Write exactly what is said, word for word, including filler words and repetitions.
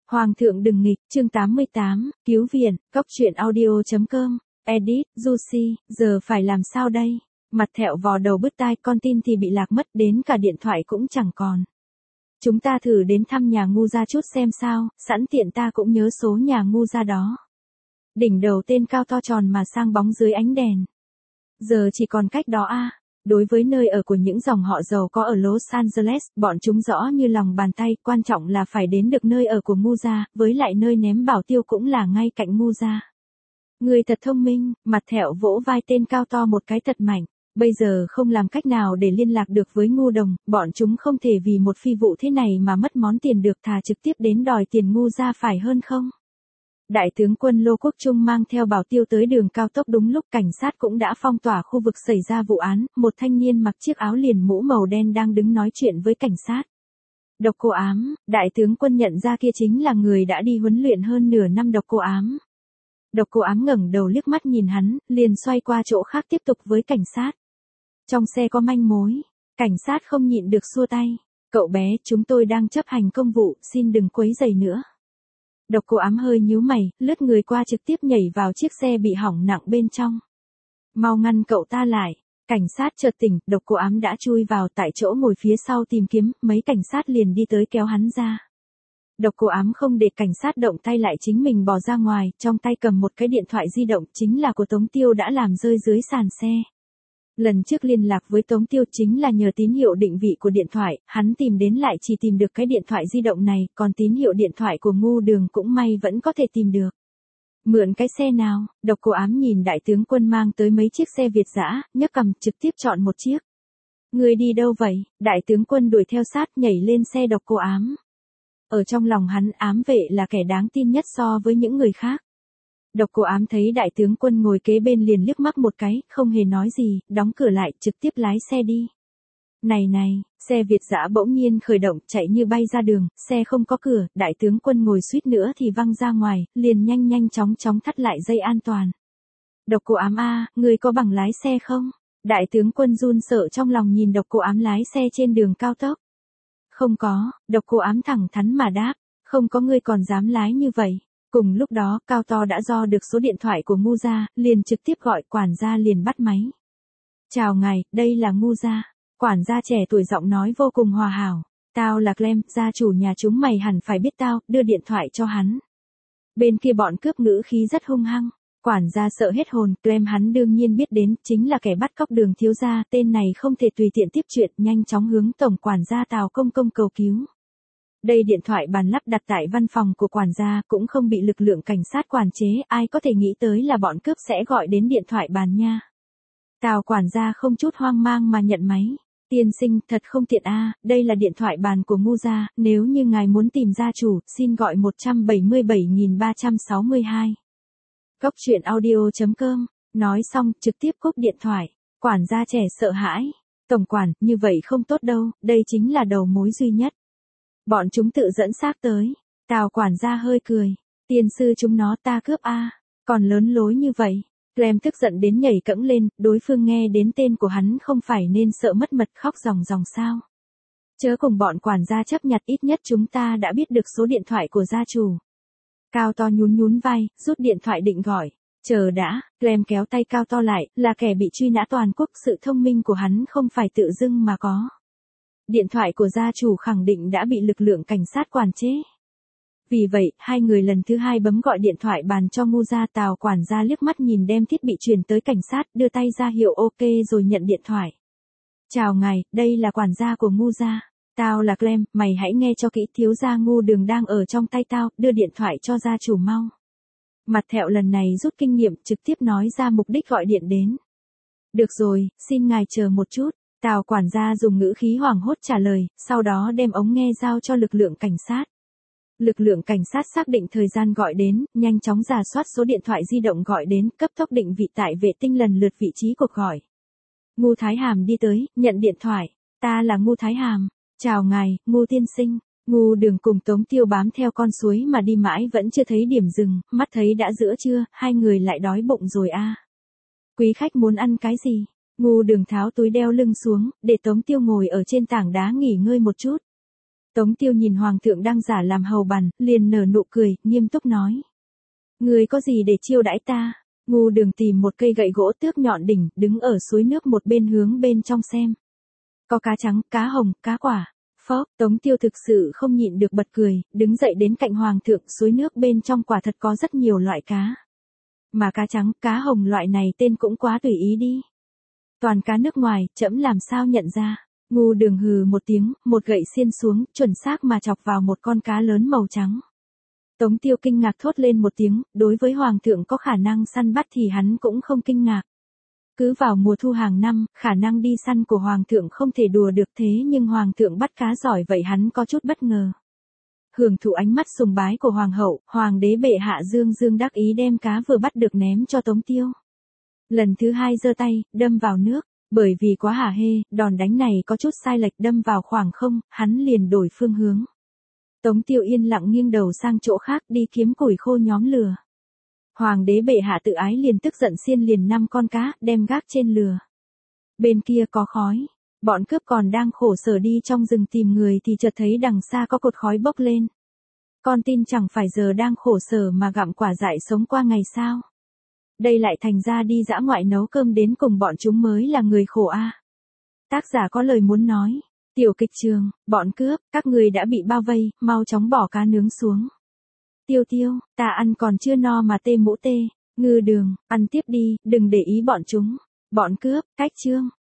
Hoàng thượng đừng nghịch, chương tám mươi tám, cứu viện, cóc truyện audio.com, edit, Juicy, giờ phải làm sao đây? Mặt thẹo vò đầu bứt tai, con tin thì bị lạc mất, đến cả điện thoại cũng chẳng còn. Chúng ta thử đến thăm nhà ngu gia chút xem sao, sẵn tiện ta cũng nhớ số nhà ngu gia đó. Đỉnh đầu tên cao to tròn mà sang bóng dưới ánh đèn. Giờ chỉ còn cách đó a. Đối với nơi ở của những dòng họ giàu có ở Los Angeles, bọn chúng rõ như lòng bàn tay, quan trọng là phải đến được nơi ở của ngu gia, với lại nơi ném bảo tiêu cũng là ngay cạnh ngu gia. Người thật thông minh, mặt thẹo vỗ vai tên cao to một cái thật mạnh. Bây giờ không làm cách nào để liên lạc được với ngu đồng, bọn chúng không thể vì một phi vụ thế này mà mất món tiền được, thà trực tiếp đến đòi tiền ngu gia phải hơn không? Đại tướng quân Lô Quốc Trung mang theo bảo tiêu tới đường cao tốc đúng lúc cảnh sát cũng đã phong tỏa khu vực xảy ra vụ án, một thanh niên mặc chiếc áo liền mũ màu đen đang đứng nói chuyện với cảnh sát. Độc Cô Ám, đại tướng quân nhận ra kia chính là người đã đi huấn luyện hơn nửa năm Độc Cô Ám. Độc Cô Ám ngẩng đầu liếc mắt nhìn hắn, liền xoay qua chỗ khác tiếp tục với cảnh sát. Trong xe có manh mối, cảnh sát không nhịn được xua tay. Cậu bé, chúng tôi đang chấp hành công vụ, xin đừng quấy rầy nữa. Độc Cô Ám hơi nhíu mày, lướt người qua trực tiếp nhảy vào chiếc xe bị hỏng nặng bên trong. Mau ngăn cậu ta lại. Cảnh sát chợt tỉnh, Độc Cô Ám đã chui vào tại chỗ ngồi phía sau tìm kiếm, mấy cảnh sát liền đi tới kéo hắn ra. Độc Cô Ám không để cảnh sát động tay lại chính mình bò ra ngoài, trong tay cầm một cái điện thoại di động chính là của Tống Tiêu đã làm rơi dưới sàn xe. Lần trước liên lạc với Tống Tiêu chính là nhờ tín hiệu định vị của điện thoại, hắn tìm đến lại chỉ tìm được cái điện thoại di động này, còn tín hiệu điện thoại của ngu đường cũng may vẫn có thể tìm được. Mượn cái xe nào? Độc Cô Ám nhìn đại tướng quân mang tới mấy chiếc xe Việt dã, nhấc cầm trực tiếp chọn một chiếc. Người đi đâu vậy? Đại tướng quân đuổi theo sát nhảy lên xe Độc Cô Ám. Ở trong lòng hắn, ám vệ là kẻ đáng tin nhất so với những người khác. Độc Cô Ám thấy đại tướng quân ngồi kế bên liền liếc mắt một cái, không hề nói gì, đóng cửa lại, trực tiếp lái xe đi. Này này, xe Việt dã bỗng nhiên khởi động, chạy như bay ra đường, xe không có cửa, đại tướng quân ngồi suýt nữa thì văng ra ngoài, liền nhanh nhanh chóng chóng thắt lại dây an toàn. Độc Cô Ám a, người có bằng lái xe không? Đại tướng quân run sợ trong lòng nhìn Độc Cô Ám lái xe trên đường cao tốc. Không có, Độc Cô Ám thẳng thắn mà đáp, không có, ngươi còn dám lái như vậy. Cùng lúc đó, Cao To đã dò được số điện thoại của ngu gia, liền trực tiếp gọi, quản gia liền bắt máy. Chào ngài, đây là ngu gia. Quản gia trẻ tuổi giọng nói vô cùng hòa hảo. Tao là Clem, gia chủ nhà chúng mày hẳn phải biết tao, đưa điện thoại cho hắn. Bên kia bọn cướp ngữ khí rất hung hăng. Quản gia sợ hết hồn, Clem hắn đương nhiên biết đến, chính là kẻ bắt cóc Đường thiếu gia, tên này không thể tùy tiện tiếp chuyện, nhanh chóng hướng tổng quản gia Tào Công Công cầu cứu. Đây điện thoại bàn lắp đặt tại văn phòng của quản gia, cũng không bị lực lượng cảnh sát quản chế, ai có thể nghĩ tới là bọn cướp sẽ gọi đến điện thoại bàn nha. Tào quản gia không chút hoang mang mà nhận máy. Tiên sinh, thật không tiện a, đây là điện thoại bàn của ngu gia, nếu như ngài muốn tìm gia chủ, xin gọi một bảy bảy ba sáu hai. Cóc truyện audio.com, nói xong, trực tiếp cúp điện thoại. Quản gia trẻ sợ hãi. Tổng quản, như vậy không tốt đâu, đây chính là đầu mối duy nhất. Bọn chúng tự dẫn xác tới. Tào quản gia hơi cười. Tiên sư chúng nó ta cướp a, còn lớn lối như vậy. Clem tức giận đến nhảy cẫng lên, đối phương nghe đến tên của hắn không phải nên sợ mất mật khóc ròng ròng sao. Chớ cùng bọn quản gia chấp nhặt, ít nhất chúng ta đã biết được số điện thoại của gia chủ. Cao To nhún nhún vai, rút điện thoại định gọi. Chờ đã, Clem kéo tay Cao To lại, là kẻ bị truy nã toàn quốc, sự thông minh của hắn không phải tự dưng mà có. Điện thoại của gia chủ khẳng định đã bị lực lượng cảnh sát quản chế. Vì vậy, hai người lần thứ hai bấm gọi điện thoại bàn cho ngu gia. Tào quản gia liếc mắt nhìn đem thiết bị truyền tới cảnh sát, đưa tay ra hiệu ok rồi nhận điện thoại. Chào ngài, đây là quản gia của ngu gia. Tao là Clem, mày hãy nghe cho kỹ, thiếu gia ngu đường đang ở trong tay tao, đưa điện thoại cho gia chủ mau. Mặt thẹo lần này rút kinh nghiệm, trực tiếp nói ra mục đích gọi điện đến. Được rồi, xin ngài chờ một chút. Tào quản gia dùng ngữ khí hoảng hốt trả lời, sau đó đem ống nghe giao cho lực lượng cảnh sát. Lực lượng cảnh sát xác định thời gian gọi đến, nhanh chóng rà soát số điện thoại di động gọi đến, cấp tốc định vị tại vệ tinh lần lượt vị trí cuộc gọi. Ngu Thái Hàm đi tới, nhận điện thoại. Ta là Ngu Thái Hàm. Chào ngài, Ngu tiên sinh. Ngu Đường cùng Tống Tiêu bám theo con suối mà đi mãi vẫn chưa thấy điểm dừng, mắt thấy đã giữa trưa, hai người lại đói bụng rồi a. Quý khách muốn ăn cái gì? Ngu Đường tháo túi đeo lưng xuống, để Tống Tiêu ngồi ở trên tảng đá nghỉ ngơi một chút. Tống Tiêu nhìn hoàng thượng đang giả làm hầu bàn, liền nở nụ cười, nghiêm túc nói. Người có gì để chiêu đãi ta? Ngu Đường tìm một cây gậy gỗ tước nhọn đỉnh, đứng ở suối nước một bên hướng bên trong xem. Có cá trắng, cá hồng, cá quả. Phó, Tống Tiêu thực sự không nhịn được bật cười, đứng dậy đến cạnh hoàng thượng, suối nước bên trong quả thật có rất nhiều loại cá. Mà cá trắng, cá hồng loại này tên cũng quá tùy ý đi. Toàn cá nước ngoài, trẫm làm sao nhận ra. Ngu Đường hừ một tiếng, một gậy xiên xuống, chuẩn xác mà chọc vào một con cá lớn màu trắng. Tống Tiêu kinh ngạc thốt lên một tiếng, đối với hoàng thượng có khả năng săn bắt thì hắn cũng không kinh ngạc. Cứ vào mùa thu hàng năm, khả năng đi săn của hoàng thượng không thể đùa được, thế nhưng hoàng thượng bắt cá giỏi vậy hắn có chút bất ngờ. Hưởng thụ ánh mắt sùng bái của hoàng hậu, hoàng đế bệ hạ dương dương đắc ý đem cá vừa bắt được ném cho Tống Tiêu. Lần thứ hai giơ tay, đâm vào nước, bởi vì quá hả hê, đòn đánh này có chút sai lệch, đâm vào khoảng không, hắn liền đổi phương hướng. Tống Tiêu yên lặng nghiêng đầu sang chỗ khác, đi kiếm củi khô nhóm lửa. Hoàng đế bệ hạ tự ái liền tức giận xiên liền năm con cá, đem gác trên lửa. Bên kia có khói, bọn cướp còn đang khổ sở đi trong rừng tìm người thì chợt thấy đằng xa có cột khói bốc lên. Con tin chẳng phải giờ đang khổ sở mà gặm quả dại sống qua ngày sao? Đây lại thành ra đi dã ngoại nấu cơm đến cùng bọn chúng mới là người khổ a. À. Tác giả có lời muốn nói. Tiểu kịch trường, bọn cướp, các người đã bị bao vây, mau chóng bỏ cá nướng xuống. Tiêu Tiêu, ta ăn còn chưa no mà tê mũ tê. Ngư Đường, ăn tiếp đi, đừng để ý bọn chúng. Bọn cướp, cách chương.